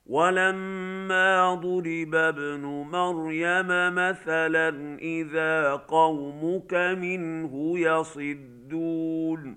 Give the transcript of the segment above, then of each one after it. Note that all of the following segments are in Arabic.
ولما ضرب ابن مريم مثلا إذا قومك منه يصدون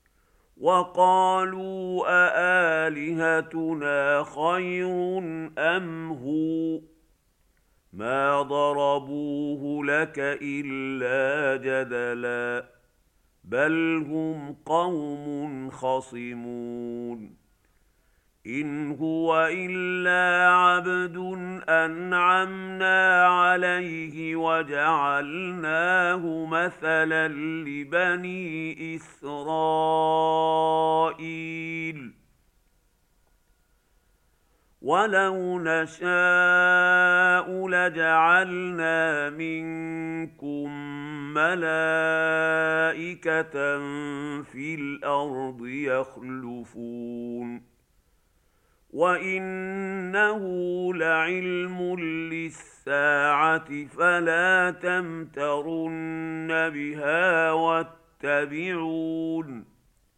وقالوا أآلهتنا خير أم هو ما ضربوه لك إلا جدلا بل هم قوم خصمون إن هو إلا عبد أنعمنا عليه وجعلناه مثلا لبني إسرائيل ولو نشاء لجعلنا منكم ملائكة في الأرض يخلفون وإنه لعلم للساعة فلا تمترن بها واتبعون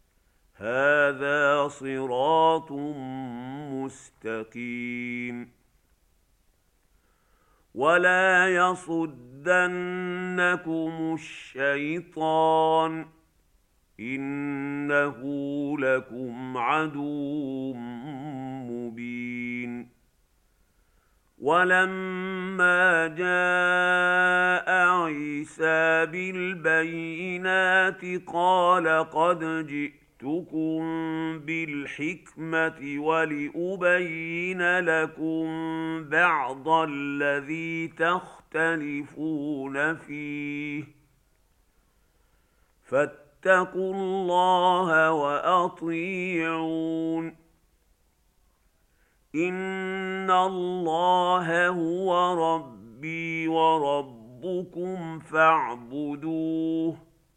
هذا صراط مستقيم ولا يصدنكم الشيطان إنه لكم عدو مبين ولما جاء عيسى بالبينات قال قد جئتكم بالحكمة ولأبين لكم بعض الذي تختلفون فيه فاتقوا الله وأطيعون إن الله هو ربي وربكم فاعبدوه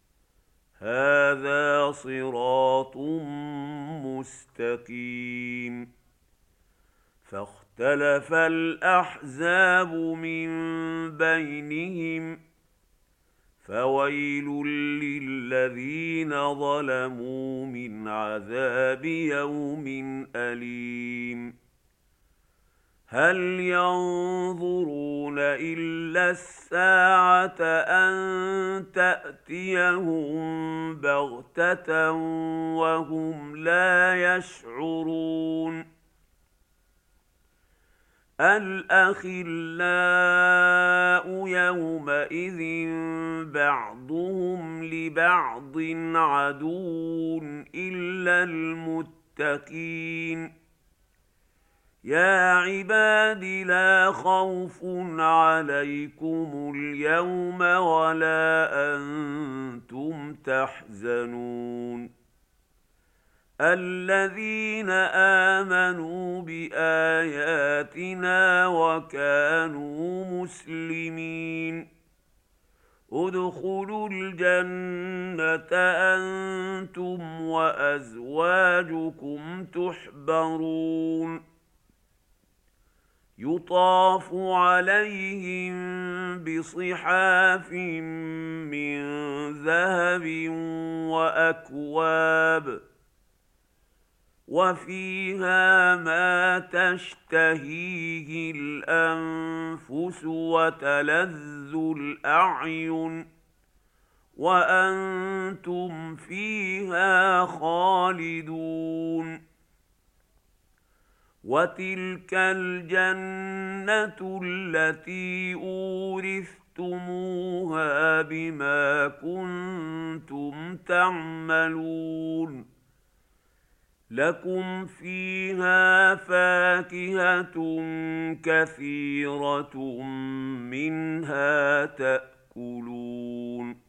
هذا صراط مستقيم فاختلف الأحزاب من بينهم فويل للذين ظلموا من عذاب يوم أليم هل ينظرون إلا الساعة أن تأتيهم بغتة وهم لا يشعرون الأخلاء يومئذ بعضهم لبعض عدو إلا المتقين يا عباد لا خوف عليكم اليوم ولا أنتم تحزنون الذين آمنوا بآياتنا وكانوا مسلمين ادخلوا الجنة أنتم وأزواجكم تحبرون يطاف عليهم بصحاف من ذهب وأكواب وفيها ما تشتهيه الأنفس وتلذ الأعين وأنتم فيها خالدون وتلك الجنة التي أورثتموها بما كنتم تعملون لكم فيها فاكهة كثيرة منها تأكلون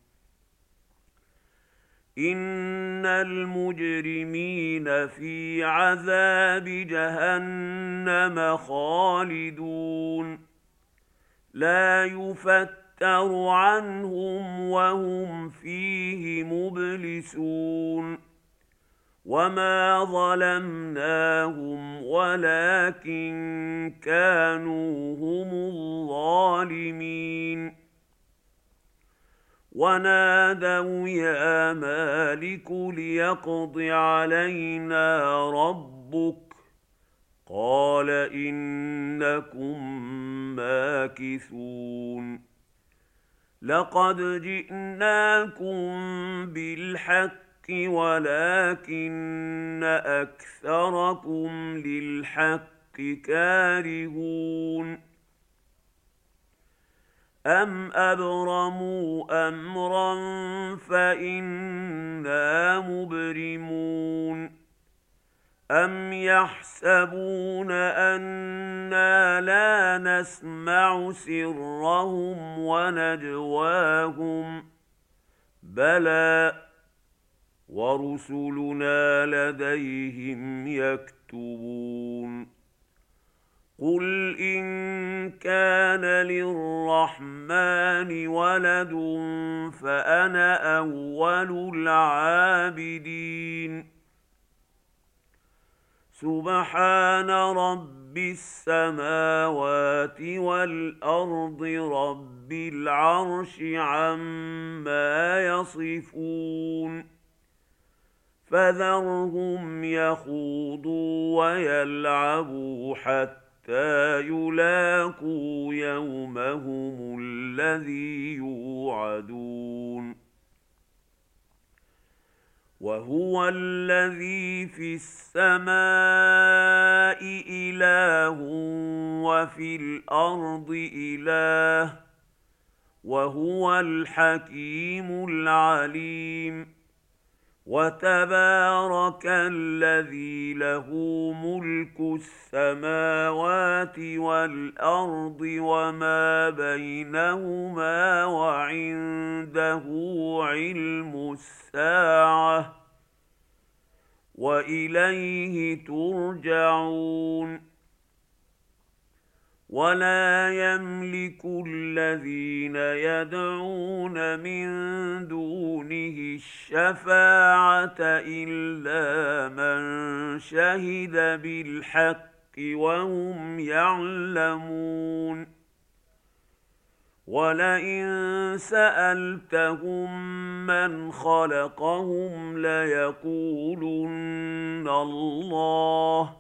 إن المجرمين في عذاب جهنم خالدون لا يفتر عنهم وهم فيه مبلسون وما ظلمناهم ولكن كانوا هم الظالمين ونادوا يا مالك ليقض علينا ربك قال قال إنكم ماكثون لقد جئناكم بالحق ولكن أكثركم للحق كارهون أم أبرموا أمرا فإنا مبرمون أم يحسبون أنا لا نسمع سرهم ونجواهم بلى ورسلنا لديهم يكتبون قل إن كان للرحمن ولد فأنا أول العابدين سبحان رب السماوات والأرض رب العرش عما يصفون فذرهم يخوضوا ويلعبوا حتى يلاقوا يومهم الذي يوعدون وهو الذي في السماء إله وفي الأرض إله وهو الحكيم العليم وتبارك الذي له ملك السماوات والأرض وما بينهما وعنده علم الساعة وإليه ترجعون ولا يملك الذين يدعون من دونه الشفاعة إلا من شهد بالحق وهم يعلمون ولئن سألتهم من خلقهم ليقولن الله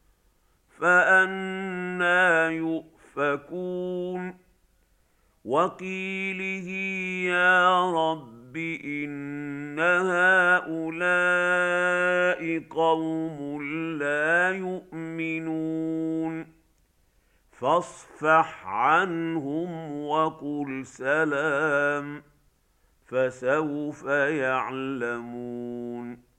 فأنى يؤفكون وقيله يا رب إن هؤلاء قوم لا يؤمنون فاصفح عنهم وقل سلام فسوف يعلمون